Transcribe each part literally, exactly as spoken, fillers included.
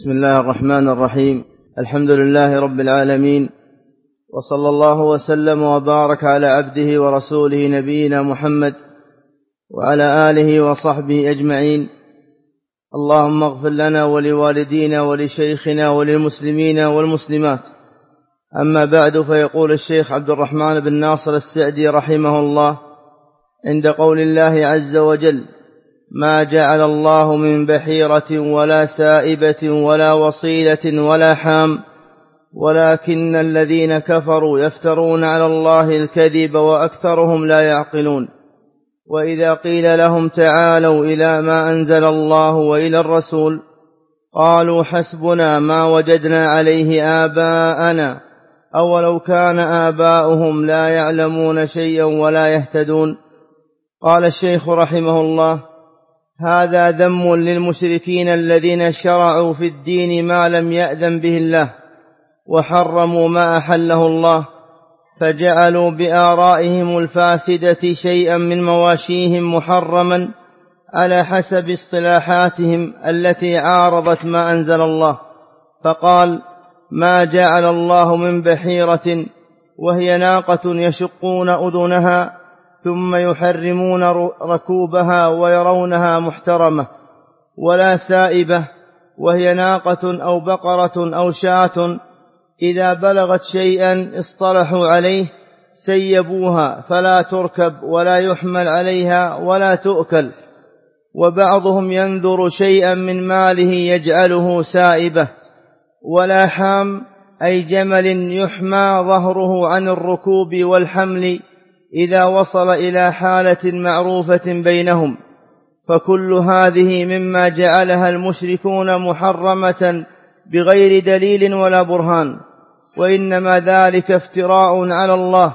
بسم الله الرحمن الرحيم. الحمد لله رب العالمين، وصلى الله وسلم وبارك على عبده ورسوله نبينا محمد وعلى آله وصحبه أجمعين. اللهم اغفر لنا ولوالدينا ولشيخنا وللمسلمين والمسلمات. أما بعد، فيقول الشيخ عبد الرحمن بن ناصر السعدي رحمه الله عند قول الله عز وجل: ما جعل الله من بحيرة ولا سائبة ولا وصيلة ولا حام ولكن الذين كفروا يفترون على الله الكذب وأكثرهم لا يعقلون. وإذا قيل لهم تعالوا إلى ما أنزل الله وإلى الرسول قالوا حسبنا ما وجدنا عليه آباءنا أولو كان آباؤهم لا يعلمون شيئا ولا يهتدون. قال الشيخ رحمه الله: هذا ذم للمشركين الذين شرعوا في الدين ما لم يأذن به الله وحرموا ما أحله الله، فجعلوا بآرائهم الفاسدة شيئا من مواشيهم محرما على حسب اصطلاحاتهم التي عارضت ما أنزل الله، فقال: ما جعل الله من بحيرة وهي ناقة يشقون أذنها ثم يحرمون ركوبها ويرونها محترمة، ولا سائبة وهي ناقة أو بقرة أو شاة إذا بلغت شيئا اصطلحوا عليه سيبوها فلا تركب ولا يحمل عليها ولا تؤكل. وبعضهم ينذر شيئا من ماله يجعله سائبة. ولا حام أي جمل يحمى ظهره عن الركوب والحمل إذا وصل إلى حالة معروفة بينهم. فكل هذه مما جعلها المشركون محرمة بغير دليل ولا برهان، وإنما ذلك افتراء على الله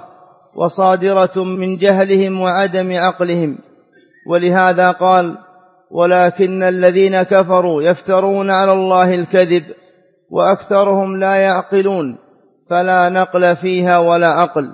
وصادرة من جهلهم وعدم عقلهم. ولهذا قال: ولكن الذين كفروا يفترون على الله الكذب وأكثرهم لا يعقلون، فلا نقل فيها ولا عقل.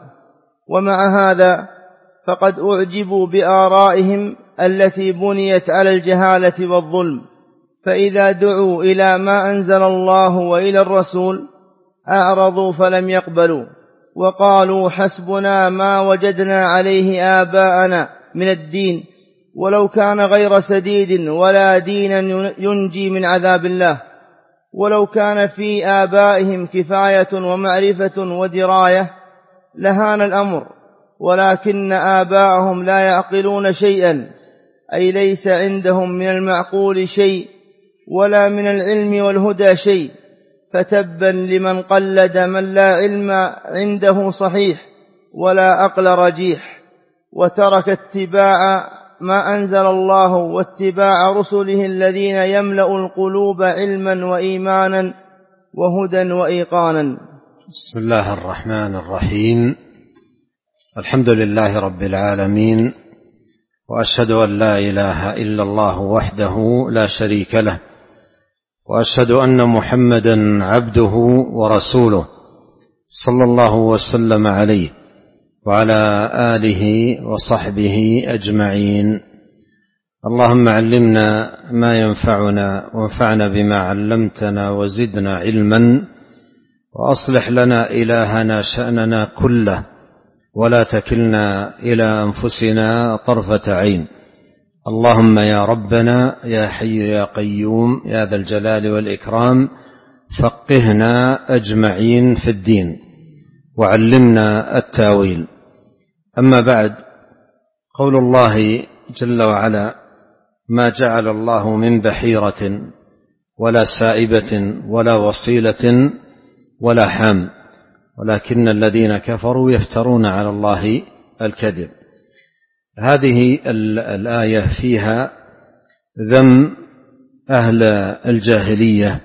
ومع هذا فقد أعجبوا بآرائهم التي بنيت على الجهالة والظلم، فإذا دعوا إلى ما أنزل الله وإلى الرسول أعرضوا فلم يقبلوا، وقالوا حسبنا ما وجدنا عليه آباءنا من الدين ولو كان غير سديد ولا دينا ينجي من عذاب الله، ولو كان في آبائهم كفاية ومعرفة ودراية لهان الأمر، ولكن آباءهم لا يعقلون شيئا، أي ليس عندهم من المعقول شيء ولا من العلم والهدى شيء، فتبا لمن قلد من لا علم عنده صحيح ولا عقل رجيح، وترك اتباع ما أنزل الله واتباع رسله الذين يملأ القلوب علما وإيمانا وهدى وإيقانا. بسم الله الرحمن الرحيم. الحمد لله رب العالمين، وأشهد أن لا إله إلا الله وحده لا شريك له، وأشهد أن محمدا عبده ورسوله صلى الله وسلم عليه وعلى آله وصحبه أجمعين. اللهم علمنا ما ينفعنا وانفعنا بما علمتنا وزدنا علما، وأصلح لنا إلهنا شأننا كله ولا تكلنا إلى أنفسنا طرفة عين. اللهم يا ربنا يا حي يا قيوم يا ذا الجلال والإكرام فقهنا أجمعين في الدين وعلمنا التاويل. أما بعد، قول الله جل وعلا: ما جعل الله من بحيرة ولا سائبة ولا وصيلة ولا حام ولكن الذين كفروا يفترون على الله الكذب. هذه الآية فيها ذم أهل الجاهلية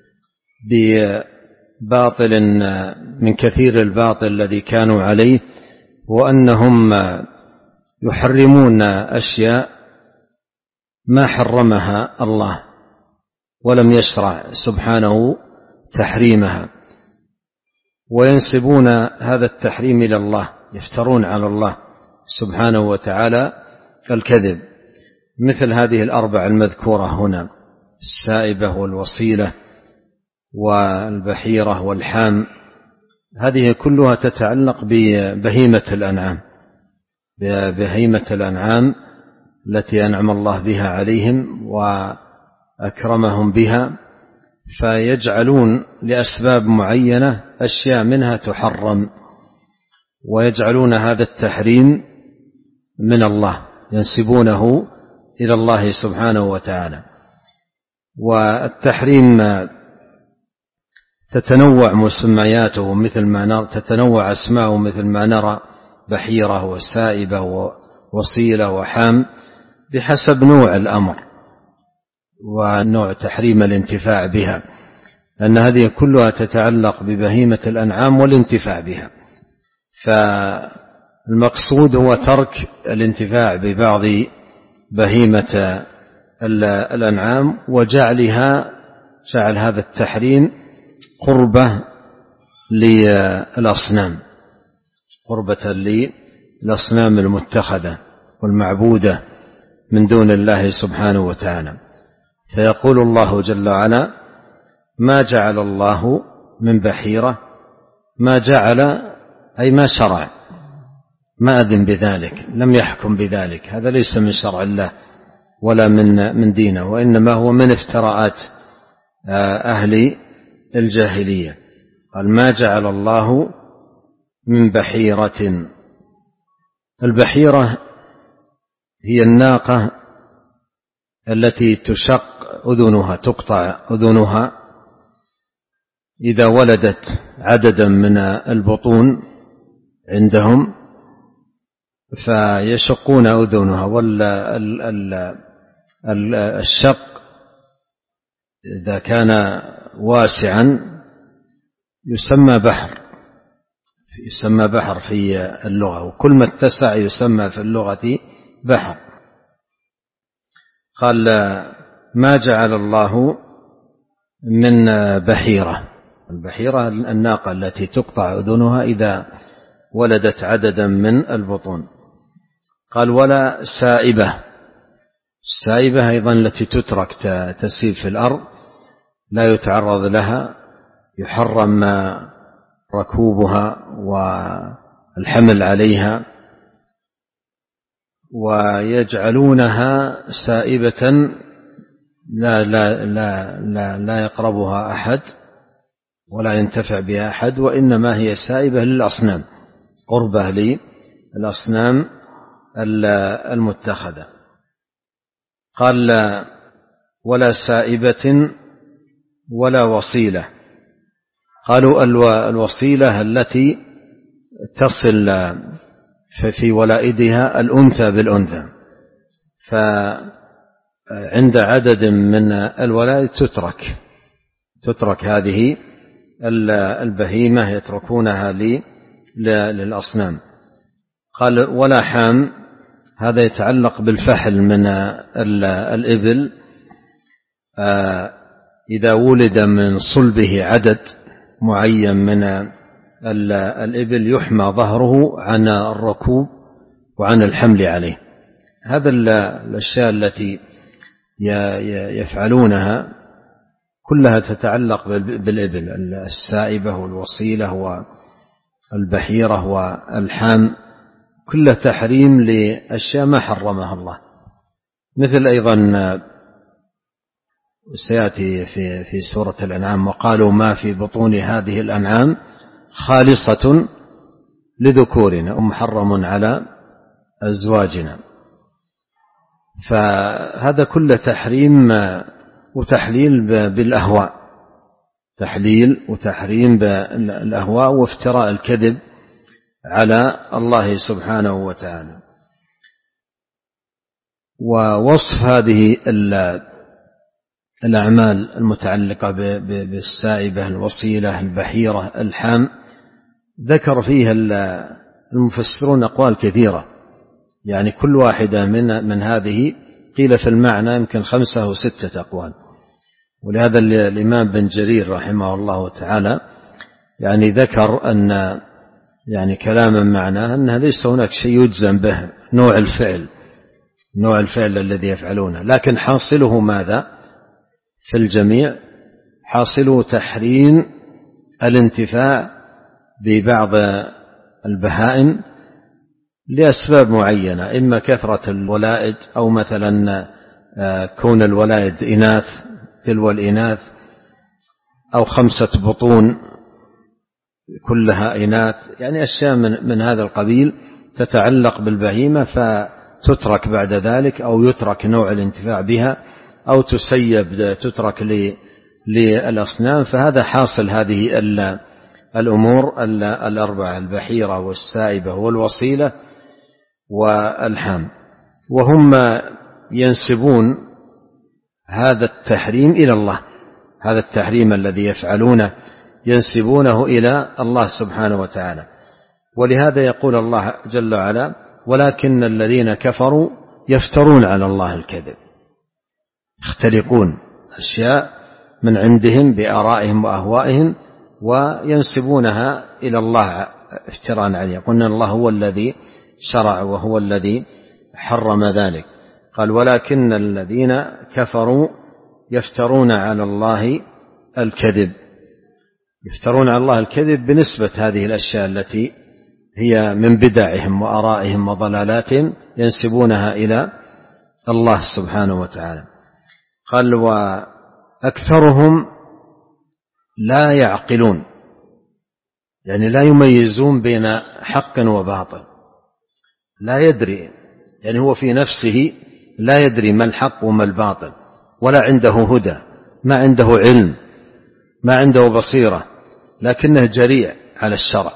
بباطل من كثير الباطل الذي كانوا عليه، وأنهم يحرمون أشياء ما حرمها الله ولم يشرع سبحانه تحريمها، وينسبون هذا التحريم إلى الله، يفترون على الله سبحانه وتعالى الكذب، مثل هذه الأربع المذكورة هنا: السائبة والوصيلة والبحيرة والحام، هذه كلها تتعلق ببهيمة الأنعام، ببهيمة الأنعام التي أنعم الله بها عليهم وأكرمهم بها، فيجعلون لأسباب معينة أشياء منها تحرم، ويجعلون هذا التحريم من الله، ينسبونه إلى الله سبحانه وتعالى. والتحريم تتنوع مسمياته مثل ما نرى، تتنوع أسماءه مثل ما نرى، بحيرة وسائبة ووصيلة وحام، بحسب نوع الأمر ونوع تحريم الانتفاع بها، لأن هذه كلها تتعلق ببهيمة الأنعام والانتفاع بها. فالمقصود هو ترك الانتفاع ببعض بهيمة الأنعام وجعلها، جعل هذا التحريم قربة للأصنام، قربة للأصنام المتخذة والمعبودة من دون الله سبحانه وتعالى. فيقول الله جل وعلا: ما جعل الله من بحيرة، ما جعل أي ما شرع، ما أذن بذلك، لم يحكم بذلك، هذا ليس من شرع الله ولا من من دينه، وإنما هو من افتراءات أهل الجاهلية. قال: ما جعل الله من بحيرة. البحيرة هي الناقة التي تشق أذنها، تقطع أذنها إذا ولدت عددا من البطون عندهم، فيشقون أذنها. والشق إذا كان واسعا يسمى بحر، يسمى بحر في اللغة، وكل ما اتسع يسمى في اللغة بحر. قال: ما جعل الله من بحيرة. البحيرة الناقة التي تقطع أذنها إذا ولدت عددا من البطون. قال: ولا سائبة. السائبة أيضا التي تترك تسيب في الأرض، لا يتعرض لها، يحرم ركوبها والحمل عليها، ويجعلونها سائبة لا, لا, لا, لا, لا يقربها أحد ولا ينتفع بها أحد، وإنما هي سائبة للأصنام، قربة للأصنام المتخذة. قال: ولا سائبة ولا وصيلة. قالوا: الوصيلة التي تصل في ولائدها الأنثى بالأنثى، فعند عدد من الولائد تترك تترك هذه البهيمة، يتركونها للأصنام. قال: ولا حام. هذا يتعلق بالفحل من الإبل، إذا ولد من صلبه عدد معين من الإبل يحمى ظهره عن الركوب وعن الحمل عليه. هذا الأشياء التي يفعلونها كلها تتعلق بالإبل، السائبة والوصيلة والبحيرة والحام، كل تحريم لأشياء ما حرمها الله. مثل أيضا سيأتي في في سورة الأنعام: وقالوا ما في بطون هذه الأنعام خالصة لذكورنا ومحرم على أزواجنا. فهذا كل تحريم وتحليل بالأهواء، تحليل وتحريم بالأهواء وافتراء الكذب على الله سبحانه وتعالى. ووصف هذه الأعمال المتعلقة بالسائبة، الوصيلة، البحيرة، الحام، ذكر فيها المفسرون أقوال كثيرة، يعني كل واحدة من من هذه قيل في المعنى يمكن خمسة أو ستة أقوال. ولهذا الإمام بن جرير رحمه الله تعالى يعني ذكر أن يعني كلاما معناه أنها ليس هناك شيء يجزم به، نوع الفعل نوع الفعل الذي يفعلونه، لكن حاصله ماذا في الجميع؟ حاصل تحريم الانتفاع ببعض البهائم لأسباب معينة، إما كثرة الولائد أو مثلا كون الولائد إناث تلو الإناث، أو خمسة بطون كلها إناث، يعني أشياء من, من هذا القبيل تتعلق بالبهيمة فتترك بعد ذلك، أو يترك نوع الانتفاع بها، أو تسيب تترك للأصنام. فهذا حاصل هذه الأمور الأربعة: البحيرة والسائبة والوصيلة والحام. وهم ينسبون هذا التحريم إلى الله، هذا التحريم الذي يفعلونه ينسبونه إلى الله سبحانه وتعالى. ولهذا يقول الله جل وعلا: ولكن الذين كفروا يفترون على الله الكذب، يختلقون أشياء من عندهم بآرائهم وأهوائهم وينسبونها إلى الله افتراء عليه. قلنا الله هو الذي شرع وهو الذي حرم ذلك. قال: ولكن الذين كفروا يفترون على الله الكذب، يفترون على الله الكذب بنسبة هذه الأشياء التي هي من بدعهم وآرائهم وضلالاتهم، ينسبونها إلى الله سبحانه وتعالى. قال: وأكثرهم لا يعقلون، يعني لا يميزون بين حق وباطل، لا يدري، يعني هو في نفسه لا يدري ما الحق وما الباطل، ولا عنده هدى، ما عنده علم، ما عنده بصيرة، لكنه جريء على الشرع،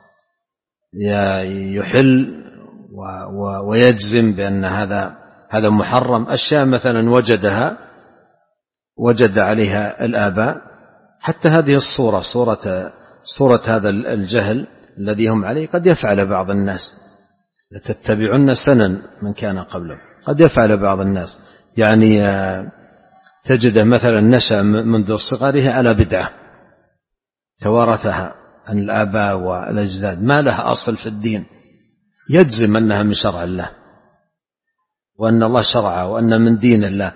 يحل ويجزم بأن هذا هذا محرم. أشياء مثلا وجدها وجد عليها الآباء، حتى هذه الصورة صورة صورة هذا الجهل الذي هم عليه قد يفعل بعض الناس، لتتبعن سنن من كان قبله، قد يفعل بعض الناس، يعني تجده مثلا نشأ منذ صغره على بدعة توارثها عن الآباء والأجداد، ما لها أصل في الدين، يجزم أنها من شرع الله وأن الله شرعها وأن من دين الله،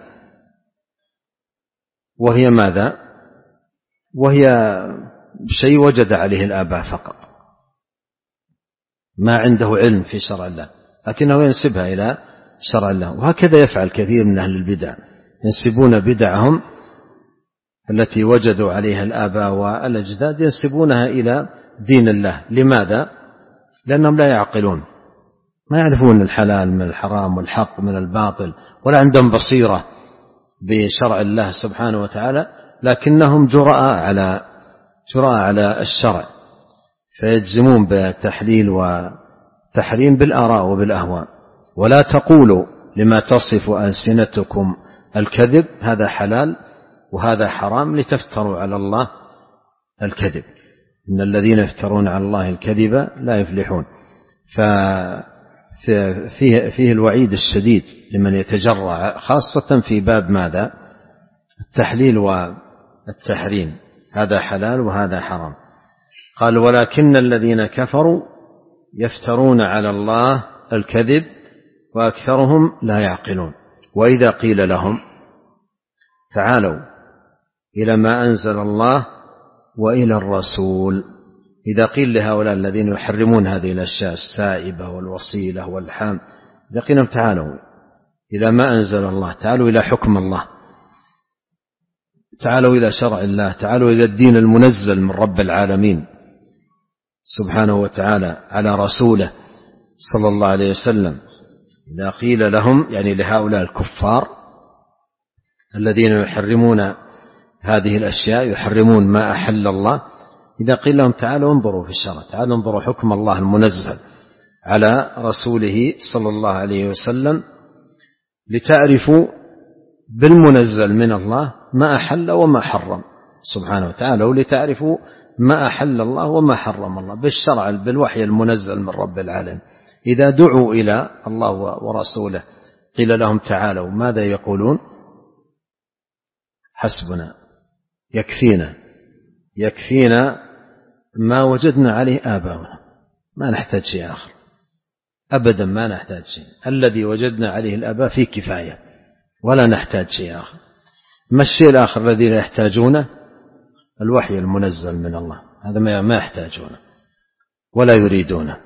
وهي ماذا؟ وهي شيء وجد عليه الآباء فقط، ما عنده علم في شرع الله، لكنه ينسبها إلى شرع الله. وهكذا يفعل كثير من أهل البدع، ينسبون بدعهم التي وجدوا عليها الآباء والأجداد ينسبونها إلى دين الله. لماذا؟ لأنهم لا يعقلون، ما يعرفون الحلال من الحرام والحق من الباطل، ولا عندهم بصيرة بشرع الله سبحانه وتعالى، لكنهم جراء على جراء على الشرع، فيجزمون بالتحليل وتحريم بالآراء وبالأهواء. ولا تقولوا لما تصف ألسنتكم الكذب، هذا حلال وهذا حرام، لتفتروا على الله الكذب، إن الذين يفترون على الله الكذب لا يفلحون. ففيه فيه الوعيد الشديد لمن يتجرع، خاصة في باب ماذا؟ التحليل والتحريم، هذا حلال وهذا حرام. قال: ولكن الذين كفروا يفترون على الله الكذب وأكثرهم لا يعقلون. وإذا قيل لهم تعالوا إلى ما أنزل الله وإلى الرسول، إذا قيل لهؤلاء الذين يحرمون هذه الأشياء السائبة والوصيلة والحام، إذا قيل لهم تعالوا إلى ما أنزل الله، تعالوا إلى حكم الله، تعالوا إلى شرع الله، تعالوا إلى الدين المنزل من رب العالمين سبحانه وتعالى على رسوله صلى الله عليه وسلم، إذا قيل لهم يعني لهؤلاء الكفار الذين يحرمون هذه الأشياء، يحرمون ما أحل الله، إذا قيل لهم تعالوا انظروا في الشرع، تعالوا انظروا حكم الله المنزل على رسوله صلى الله عليه وسلم، لتعرفوا بالمنزل من الله ما أحل وما حرم سبحانه وتعالى، ولتعرفوا ما أحل الله وما حرم الله بالشرع بالوحي المنزل من رب العالمين. إذا دعوا إلى الله ورسوله قيل لهم تعالوا، ماذا يقولون؟ حسبنا، يكفينا، يكفينا ما وجدنا عليه آباؤنا، ما نحتاج شيء آخر أبدا، ما نحتاج شيء، الذي وجدنا عليه الآباء فيه كفاية، ولا نحتاج شيء آخر. ما الشيء الآخر الذي لا يحتاجونه؟ الوحي المنزل من الله، هذا ما يحتاجونه ولا يريدونه.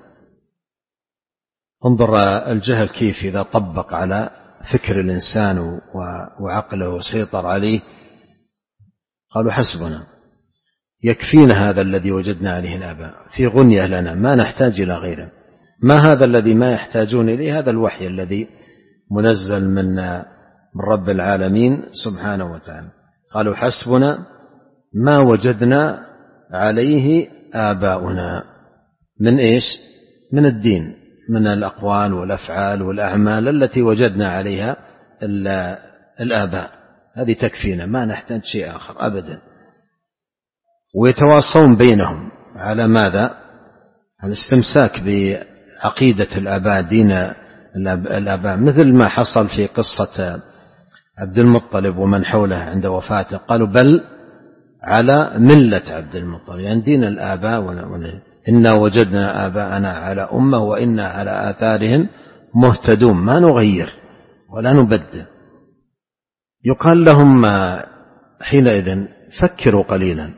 انظر الجهل كيف إذا طبق على فكر الإنسان وعقله وسيطر عليه، قالوا حسبنا، يكفينا هذا الذي وجدنا عليه الآباء، في غنية لنا ما نحتاج إلى غيره. ما هذا الذي ما يحتاجون إليه؟ هذا الوحي الذي منزل من من رب العالمين سبحانه وتعالى. قالوا حسبنا ما وجدنا عليه آباؤنا، من إيش؟ من الدين، من الأقوال والأفعال والأعمال التي وجدنا عليها الآباء، هذه تكفينا، ما نحتاج شيء آخر أبدا. ويتواصون بينهم على ماذا؟ الاستمساك بعقيدة الآباء، دين الآباء، مثل ما حصل في قصة عبد المطلب ومن حوله عند وفاته، قالوا بل على ملة عبد المطلب، يعني دين الآباء، إنا وجدنا آباءنا على أمة وإنا على آثارهم مهتدون، ما نغير ولا نبدل. يقال لهم حينئذ فكروا قليلا،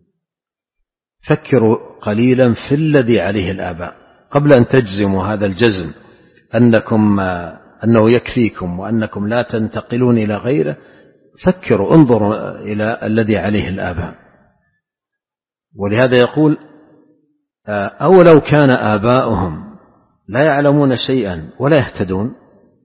فكروا قليلا في الذي عليه الآباء قبل أن تجزموا هذا الجزم أنكم أنه يكفيكم وأنكم لا تنتقلون إلى غيره. فكروا، انظروا إلى الذي عليه الآباء. ولهذا يقول أو لو كان آباؤهم لا يعلمون شيئا ولا يهتدون،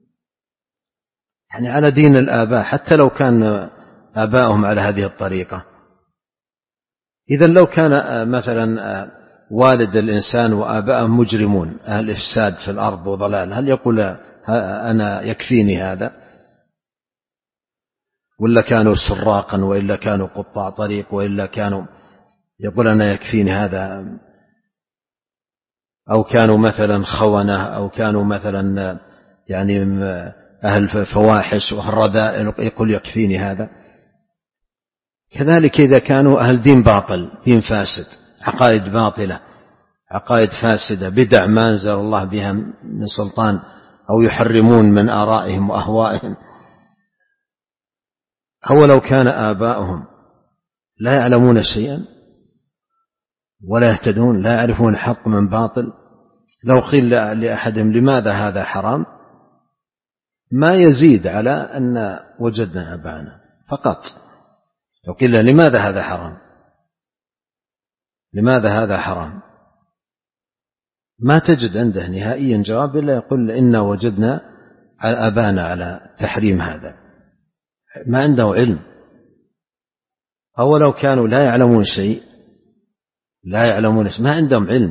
يعني على دين الآباء حتى لو كان آباؤهم على هذه الطريقة. إذا لو كان مثلا والد الإنسان وآباءه مجرمون أهل إفساد في الأرض وضلال، هل يقول أنا يكفيني هذا؟ ولا كانوا سراقا، وإلا كانوا قطاع طريق، وإلا كانوا يقول أنا يكفيني هذا؟ أو كانوا مثلا خونة، أو كانوا مثلا يعني أهل فواحش وهالرذائل، يقول يكفيني هذا؟ كذلك إذا كانوا أهل دين باطل، دين فاسد، عقائد باطلة، عقائد فاسدة، بدع ما أنزل الله بها من سلطان، أو يحرمون من آرائهم وأهوائهم، أو لو كان آباؤهم لا يعلمون شيئا ولا يهتدون، لا يعرفون حق من باطل، لو قيل لأحدهم لماذا هذا حرام، ما يزيد على أن وجدنا آباءنا فقط. لو قيل لماذا هذا حرام، لماذا هذا حرام، ما تجد عنده نهائيا جواب إلا يقول إنا وجدنا آباءنا على تحريم هذا، ما عنده علم. أو لو كانوا لا يعلمون شيء، لا يعلمون شيء، ما عندهم علم،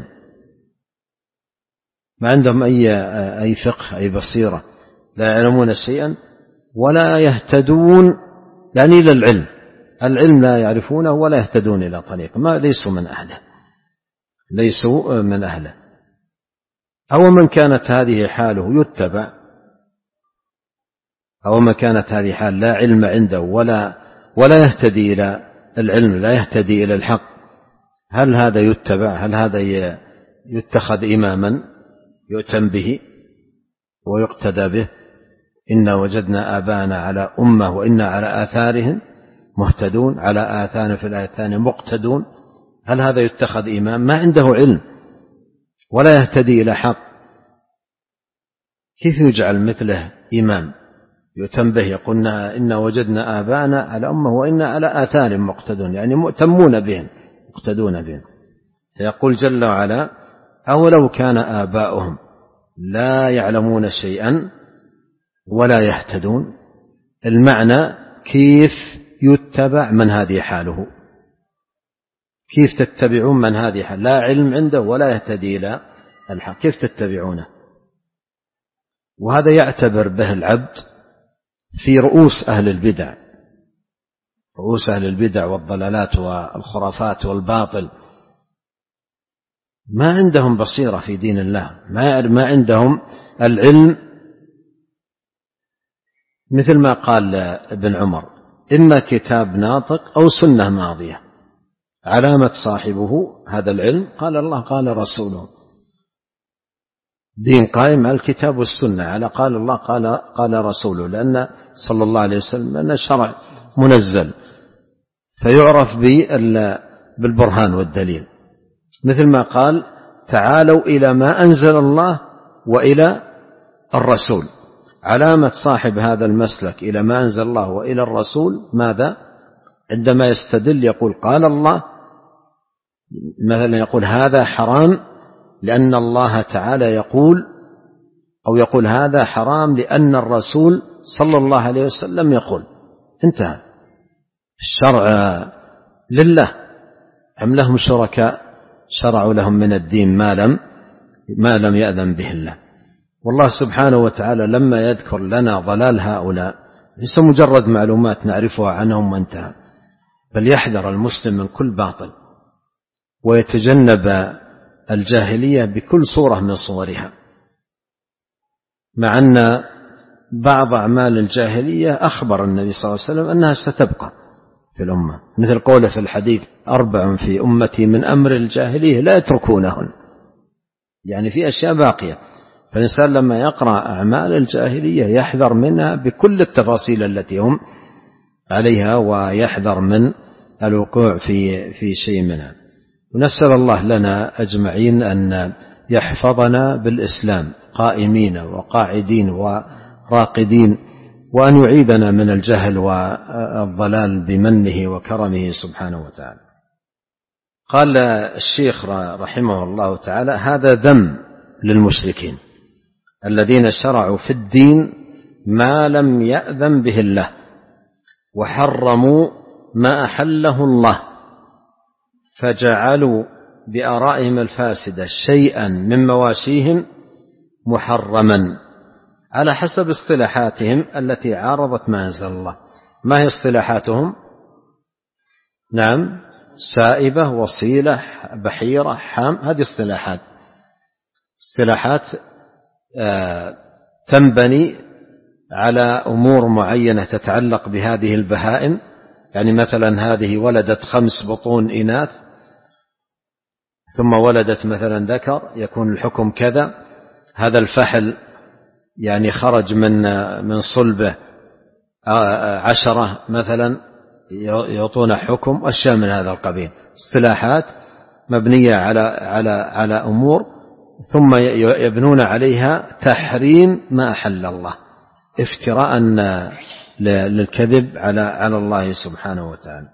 ما عندهم أي أي فقه، أي بصيرة، لا يعلمون شيئا ولا يهتدون، يعني إلى العلم، العلم لا يعرفونه ولا يهتدون إلى طريق، ما ليسوا من أهله، ليسوا من أهله. أو من كانت هذه حاله يتبع، أو من كانت هذه حال لا علم عنده ولا ولا يهتدي إلى العلم، لا يهتدي إلى الحق، هل هذا يتبع؟ هل هذا يتخذ إماما يؤتم به ويقتدى به؟ إنا وجدنا آباءنا على أمة وإنا على آثارهم مهتدون، على آثار في الآية الثانية مقتدون، هل هذا يتخذ إمام؟ ما عنده علم ولا يهتدي إلى حق، كيف يجعل مثله إمام يؤتم به؟ يقولنا إنا وجدنا آباءنا على أمة وإنا على آثارهم مقتدون، يعني مؤتمون بهم، مقتدون بهم. يقول جل وعلا أو لو كان آباؤهم لا يعلمون شيئا ولا يهتدون، المعنى كيف يتبع من هذه حاله، كيف تتبعون من هذه حال لا علم عنده ولا يهتدي إلى الحق، كيف تتبعونه؟ وهذا يعتبر به العبد في رؤوس أهل البدع، رؤوس أهل البدع والضلالات والخرافات والباطل، ما عندهم بصيرة في دين الله، ما عندهم العلم، مثل ما قال ابن عمر إما كتاب ناطق أو سنة ماضية، علامة صاحبه هذا العلم قال الله قال رسوله، دين قائم على الكتاب والسنة، على قال الله قال قال رسوله، لأن صلى الله عليه وسلم أن الشرع منزل، فيعرف بالبرهان والدليل، مثل ما قال تعالوا إلى ما أنزل الله وإلى الرسول. علامة صاحب هذا المسلك إلى ما أنزل الله وإلى الرسول ماذا؟ عندما يستدل يقول قال الله، مثلا يقول هذا حرام لأن الله تعالى يقول، أو يقول هذا حرام لأن الرسول صلى الله عليه وسلم يقول. انتهى. الشرع لله، أم لهم شركاء شرعوا لهم من الدين ما لم ما لم يأذن به الله. والله سبحانه وتعالى لما يذكر لنا ضلال هؤلاء ليس مجرد معلومات نعرفها عنهم وانتهى، بل يحذر المسلم من كل باطل ويتجنب الجاهلية بكل صورة من صورها، مع أن بعض أعمال الجاهلية أخبر النبي صلى الله عليه وسلم أنها ستبقى في الأمة، مثل قوله في الحديث أربع في أمتي من أمر الجاهلية لا يتركونهن، يعني في أشياء باقية. فالإنسان لما يقرأ أعمال الجاهلية يحذر منها بكل التفاصيل التي هم عليها، ويحذر من الوقوع في في شيء منها. ونسأل الله لنا أجمعين أن يحفظنا بالإسلام قائمين وقاعدين وراقدين، وأن يعيدنا من الجهل والضلال بمنه وكرمه سبحانه وتعالى. قال الشيخ رحمه الله تعالى هذا ذم للمشركين الذين شرعوا في الدين ما لم يأذن به الله وحرموا ما أحله الله، فجعلوا بآرائهم الفاسدة شيئا من مواشيهم محرما على حسب اصطلاحاتهم التي عارضت ما أنزل الله. ما هي اصطلاحاتهم؟ نعم، سائبة، وصيلة، بحيرة، حام. هذه اصطلاحات اصطلاحات آه تنبني على أمور معينة تتعلق بهذه البهائم. يعني مثلا هذه ولدت خمس بطون إناث ثم ولدت مثلا ذكر، يكون الحكم كذا. هذا الفحل يعني خرج من من صلبه عشرة مثلا، يعطون حكم، أشياء من هذا القبيل. اصطلاحات مبنية على على على أمور ثم يبنون عليها تحريم ما أحل الله، افتراء للكذب على على الله سبحانه وتعالى.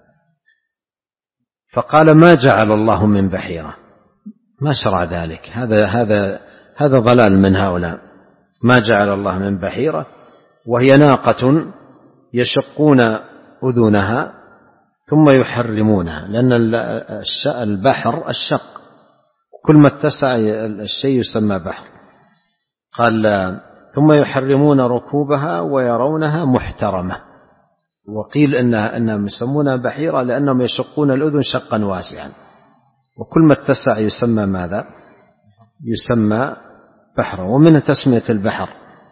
فقال ما جعل الله من بحيرة، ما شرع ذلك، هذا هذا هذا ضلال من هؤلاء. ما جعل الله من بحيرة، وهي ناقة يشقون أذنها ثم يحرمونها، لأن البحر الشق، كل ما اتسع الشيء يسمى بحر. قال ثم يحرمون ركوبها ويرونها محترمة. وقيل إنها أنهم يسمونها بحيرة لأنهم يشقون الأذن شقا واسعا، وكل ما اتسع يسمى ماذا؟ يسمى بحر. ومنها تسمية البحر،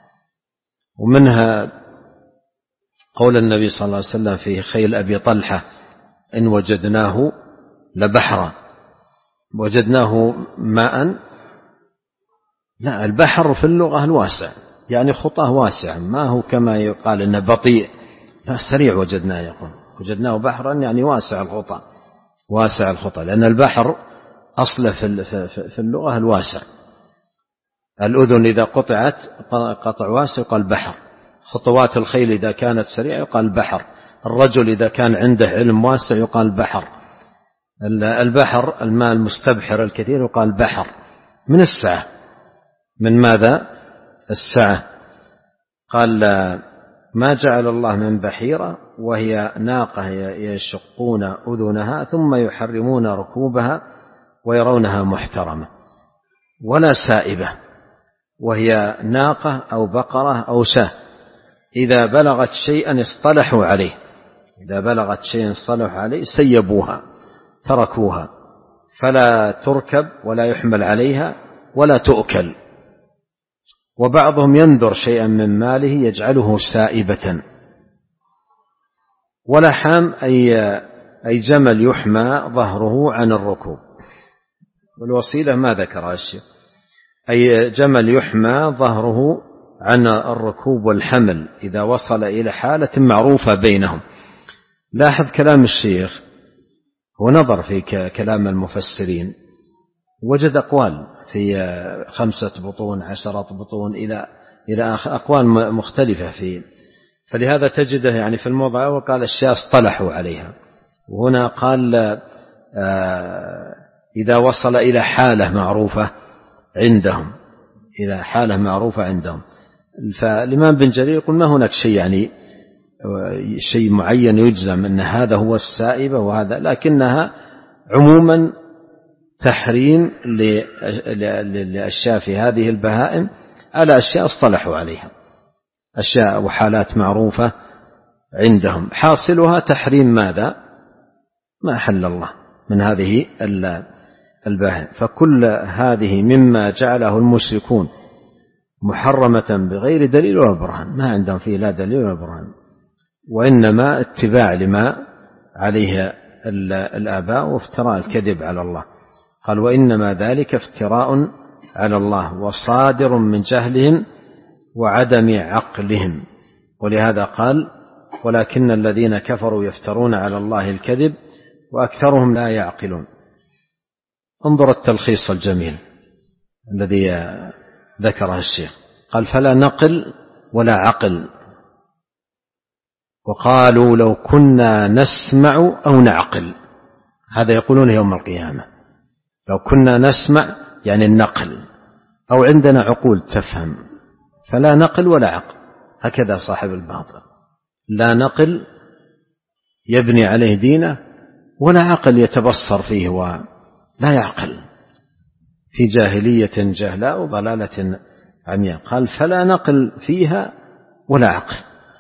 ومنها قول النبي صلى الله عليه وسلم في خيل أبي طلحة إن وجدناه لبحرا، وجدناه ماء. لا، البحر في اللغة الواسع، يعني خطاه واسع، ما هو كما يقال إنه بطيء، لا، سريع. وجدناه يقول وجدناه بحرا يعني واسع الخطى، واسع الخطى، لأن البحر أصله في اللغة الواسع. الأذن إذا قطعت قطع واسع يقال بحر، خطوات الخيل إذا كانت سريعة يقال بحر، الرجل إذا كان عنده علم واسع يقال بحر، البحر الماء المستبحر الكثير يقال بحر، من السعة. من ماذا؟ السعة. قال ما جعل الله من بحيرة، وهي ناقة يشقون أذنها ثم يحرمون ركوبها ويرونها محترمة. ولا سائبة، وهي ناقة أو بقرة أو شاة إذا بلغت شيئا اصطلحوا عليه، إذا بلغت شيئا اصطلحوا عليه سيبوها تركوها، فلا تركب ولا يحمل عليها ولا تؤكل. وبعضهم ينذر شيئا من ماله يجعله سائبة. ولا حام أي, أي جمل يحمى ظهره عن الركوب. والوصيلة ما ذكرها الشيخ، أي جمل يحمى ظهره عن الركوب والحمل إذا وصل إلى حالة معروفة بينهم. لاحظ كلام الشيخ، ونظر في كلام المفسرين، وجد أقوال في خمسة بطون عشرة بطون إلى إلى أقوال مختلفة فيه، فلهذا تجده يعني في الموضع وقال أشياء اصطلحوا عليها، وهنا قال إذا وصل إلى حالة معروفة عندهم، إلى حالة معروفة عندهم. فالإمام بن جرير يقول ما هناك شيء يعني شيء معين يجزم أن هذا هو السائبة وهذا، لكنها عموما تحريم لأشياء في هذه البهائم على أشياء اصطلحوا عليها، أشياء وحالات معروفة عندهم، حاصلها تحريم ماذا؟ ما أحل الله من هذه البهائم. فكل هذه مما جعله المشركون محرمة بغير دليل ولا برهان، ما عندهم فيه لا دليل ولا برهان، وإنما اتباع لما عليه الآباء وافتراء الكذب على الله. قال وإنما ذلك افتراء على الله وصادر من جهلهم وعدم عقلهم. ولهذا قال ولكن الذين كفروا يفترون على الله الكذب وأكثرهم لا يعقلون. انظر التلخيص الجميل الذي ذكره الشيخ، قال فلا نقل ولا عقل. وقالوا لو كنا نسمع أو نعقل، هذا يقولون يوم القيامة، لو كنا نسمع يعني النقل، أو عندنا عقول تفهم، فلا نقل ولا عقل. هكذا صاحب الباطل، لا نقل يبني عليه دينه، ولا عقل يتبصر فيه ولا يعقل، في جاهلية جهلاء وضلالة عمياء. قال فلا نقل فيها ولا عقل،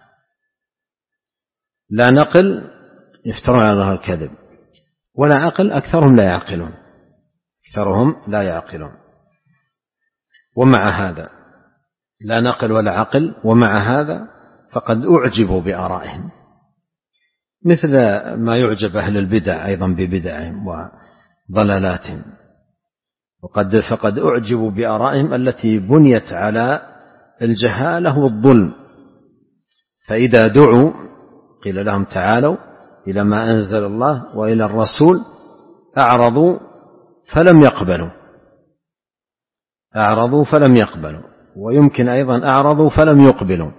لا نقل يفترون على الله الكذب، ولا عقل أكثرهم لا يعقلون، أكثرهم لا يعقلون. ومع هذا لا نقل ولا عقل، ومع هذا فقد أعجبوا بآرائهم، مثل ما يعجب أهل البدع أيضا ببدعهم وضلالاتهم، وقد فقد أعجبوا بآرائهم التي بنيت على الجهالة والظلم. فإذا دعوا قيل لهم تعالوا إلى ما أنزل الله وإلى الرسول أعرضوا فلم يقبلوا، أعرضوا فلم يقبلوا، ويمكن أيضا أعرضوا فلم يقبلوا.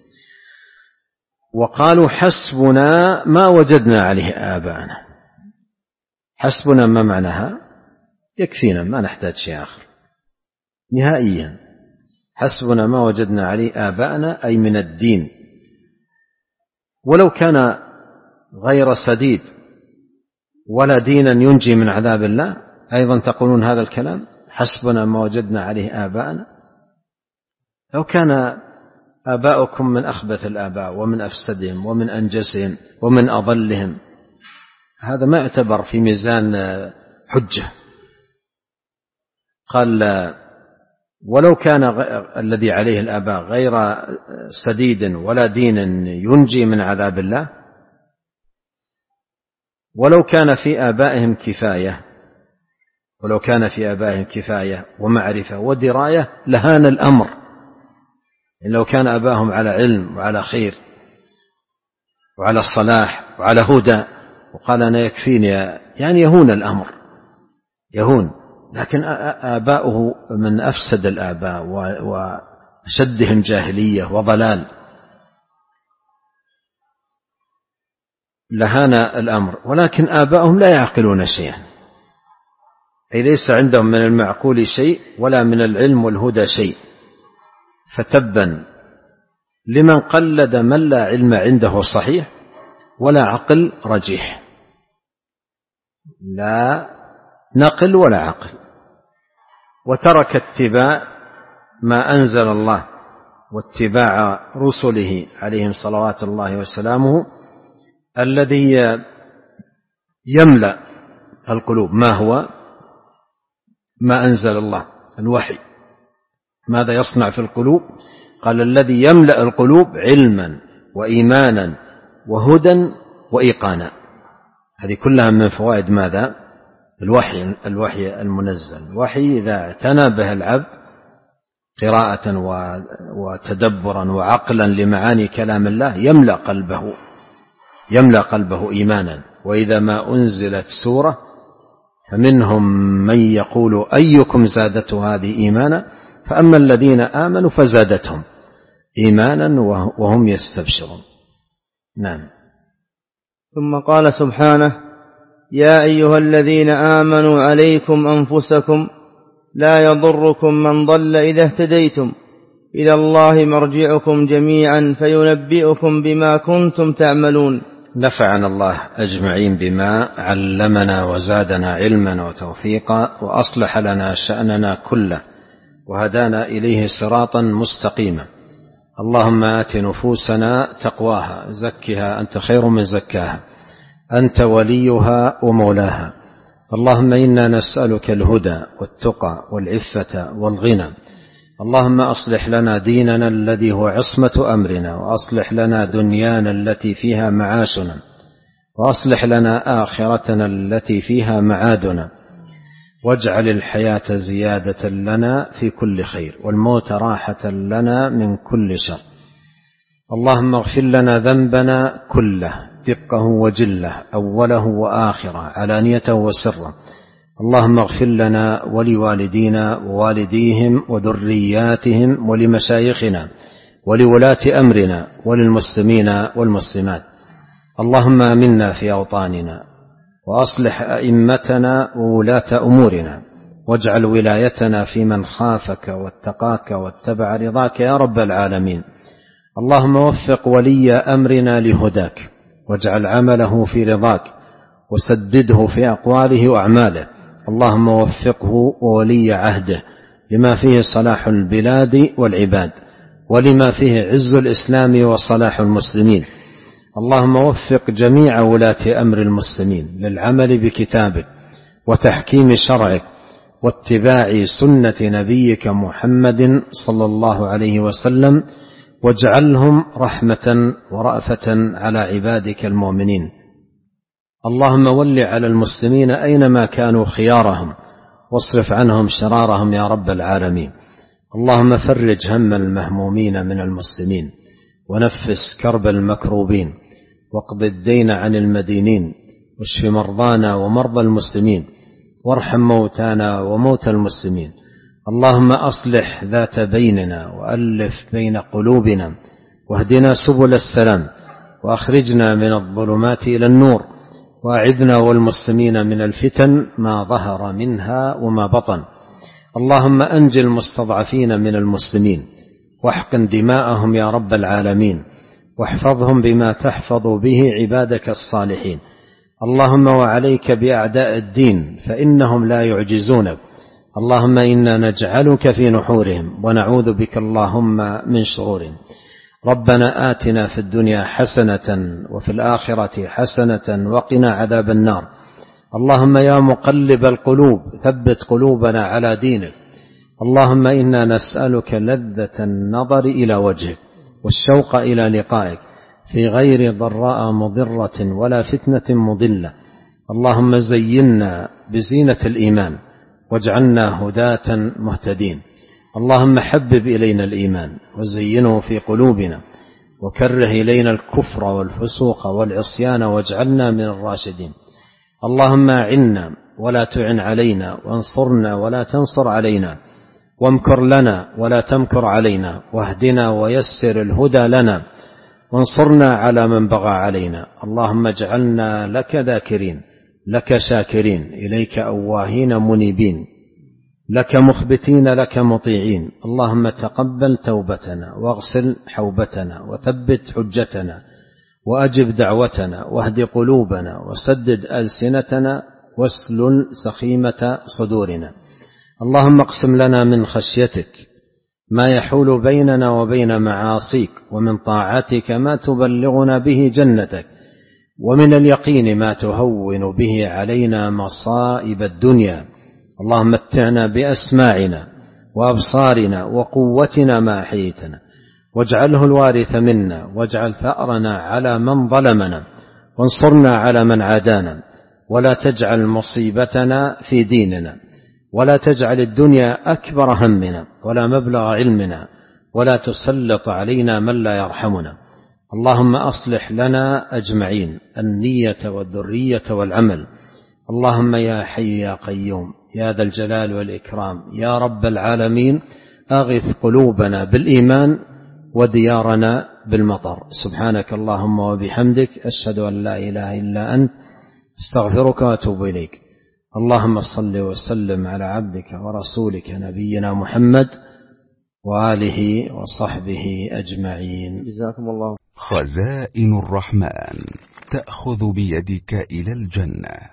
وقالوا حسبنا ما وجدنا عليه آباءنا. حسبنا ما معناها؟ يكفينا، ما نحتاج شيء آخر نهائيا. حسبنا ما وجدنا عليه آباءنا أي من الدين، ولو كان غير سديد ولا دينا ينجي من عذاب الله أيضا تقولون هذا الكلام، حسبنا ما وجدنا عليه آباءنا. لو كان آباؤكم من أخبث الآباء ومن أفسدهم ومن أنجسهم ومن أضلهم، هذا ما يعتبر في ميزان حجة. قال ولو كان الذي عليه الآباء غير سديد ولا دين ينجي من عذاب الله، ولو كان في آبائهم كفاية، ولو كان في آبائهم كفاية ومعرفة ودراية لهان الأمر. لو كان آبائهم على علم وعلى خير وعلى الصلاح وعلى هدى وقال أنا يكفيني، يعني يهون الأمر، يهون. لكن آباؤه من أفسد الآباء وأشدهم جاهلية وضلال، لهان الأمر. ولكن آباؤهم لا يعقلون شيئا، أي ليس عندهم من المعقول شيء ولا من العلم والهدى شيء. فتبا لمن قلد من لا علم عنده صحيح ولا عقل رجيح، لا نقل ولا عقل، وترك اتباع ما أنزل الله واتباع رسله عليهم صلوات الله وسلامه الذي يملأ القلوب. ما هو ما أنزل الله؟ الوحي. ماذا يصنع في القلوب؟ قال الذي يملأ القلوب علما وإيمانا وهدى وإيقانا. هذه كلها من فوائد ماذا؟ الوحي، الوحي المنزل. الوحي إذا اعتنى به العبد قراءة وتدبرا وعقلا لمعاني كلام الله يملأ قلبه يملأ قلبه إيمانا. وإذا ما أنزلت سورة فمنهم من يقول أيكم زادته هذه إيمانا، فأما الذين آمنوا فزادتهم إيمانا وهم يستبشرون. نعم. ثم قال سبحانه: يا أيها الذين آمنوا عليكم أنفسكم لا يضركم من ضل إذا اهتديتم إلى الله مرجعكم جميعا فينبئكم بما كنتم تعملون. نفعنا الله أجمعين بما علمنا وزادنا علما وتوفيقا وأصلح لنا شأننا كله وهدانا إليه صراطا مستقيما. اللهم آت نفوسنا تقواها زكها أنت خير من زكاها أنت وليها ومولاها. اللهم إنا نسألك الهدى والتقى والعفة والغنى. اللهم أصلح لنا ديننا الذي هو عصمة أمرنا، وأصلح لنا دنيانا التي فيها معاشنا، وأصلح لنا آخرتنا التي فيها معادنا، واجعل الحياة زيادة لنا في كل خير والموت راحة لنا من كل شر. اللهم اغفر لنا ذنبنا كله دقه وجله أوله وآخره علانيته وسره. اللهم اغفر لنا ولوالدينا ووالديهم وذرياتهم ولمشايخنا ولولاة أمرنا وللمسلمين والمسلمات. اللهم آمنا في أوطاننا وأصلح أئمتنا وولاة أمورنا، واجعل ولايتنا في من خافك واتقاك واتبع رضاك يا رب العالمين. اللهم وفق ولي أمرنا لهداك، واجعل عمله في رضاك، وسدده في أقواله وأعماله. اللهم وفقه وولي عهده لما فيه صلاح البلاد والعباد، ولما فيه عز الإسلام وصلاح المسلمين. اللهم وفق جميع ولاة أمر المسلمين للعمل بكتابك وتحكيم شرعك واتباع سنة نبيك محمد صلى الله عليه وسلم، واجعلهم رحمة ورأفة على عبادك المؤمنين. اللهم ول على المسلمين أينما كانوا خيارهم، واصرف عنهم شرارهم يا رب العالمين. اللهم فرج هم المهمومين من المسلمين، ونفس كرب المكروبين، واقض الدين عن المدينين، واشف مرضانا ومرضى المسلمين، وارحم موتانا وموتى المسلمين. اللهم أصلح ذات بيننا وألف بين قلوبنا، واهدنا سبل السلام، وأخرجنا من الظلمات إلى النور، وأعذنا والمسلمين من الفتن ما ظهر منها وما بطن. اللهم أنجِ المستضعفين من المسلمين، واحقن دماءهم يا رب العالمين، واحفظهم بما تحفظ به عبادك الصالحين. اللهم وعليك بأعداء الدين فإنهم لا يعجزونك. اللهم إنا نجعلك في نحورهم ونعوذ بك اللهم من شرورهم. ربنا آتنا في الدنيا حسنة وفي الآخرة حسنة وقنا عذاب النار. اللهم يا مقلب القلوب ثبت قلوبنا على دينك. اللهم إنا نسألك لذة النظر إلى وجهك والشوق إلى لقائك في غير ضراء مضرة ولا فتنة مضلة. اللهم زينا بزينة الإيمان واجعلنا هداة مهتدين. اللهم حبب إلينا الإيمان وزينه في قلوبنا، وكره إلينا الكفر والفسوق والعصيان واجعلنا من الراشدين. اللهم أعنا ولا تعن علينا، وانصرنا ولا تنصر علينا، وامكر لنا ولا تمكر علينا، واهدنا ويسر الهدى لنا، وانصرنا على من بغى علينا. اللهم اجعلنا لك ذاكرين، لك شاكرين، إليك أواهين منيبين، لك مخبتين، لك مطيعين. اللهم تقبل توبتنا، واغسل حوبتنا، وثبت حجتنا، وأجب دعوتنا، واهد قلوبنا، وسدد ألسنتنا، واسلل سخيمة صدورنا. اللهم اقسم لنا من خشيتك ما يحول بيننا وبين معاصيك، ومن طاعتك ما تبلغنا به جنتك، ومن اليقين ما تهون به علينا مصائب الدنيا. اللهم متعنا بأسماعنا وأبصارنا وقوتنا ما أحييتنا، واجعله الوارث منا، واجعل ثأرنا على من ظلمنا، وانصرنا على من عادانا، ولا تجعل مصيبتنا في ديننا، ولا تجعل الدنيا أكبر همنا ولا مبلغ علمنا، ولا تسلط علينا من لا يرحمنا. اللهم أصلح لنا أجمعين النية والذرية والعمل. اللهم يا حي يا قيوم يا ذا الجلال والإكرام يا رب العالمين أغث قلوبنا بالإيمان وديارنا بالمطر. سبحانك اللهم وبحمدك أشهد أن لا إله إلا أنت استغفرك وأتوب إليك. اللهم صل وسلم على عبدك ورسولك نبينا محمد وآله وصحبه أجمعين. جزاكم الله. خزائن الرحمن تأخذ بيدك إلى الجنة.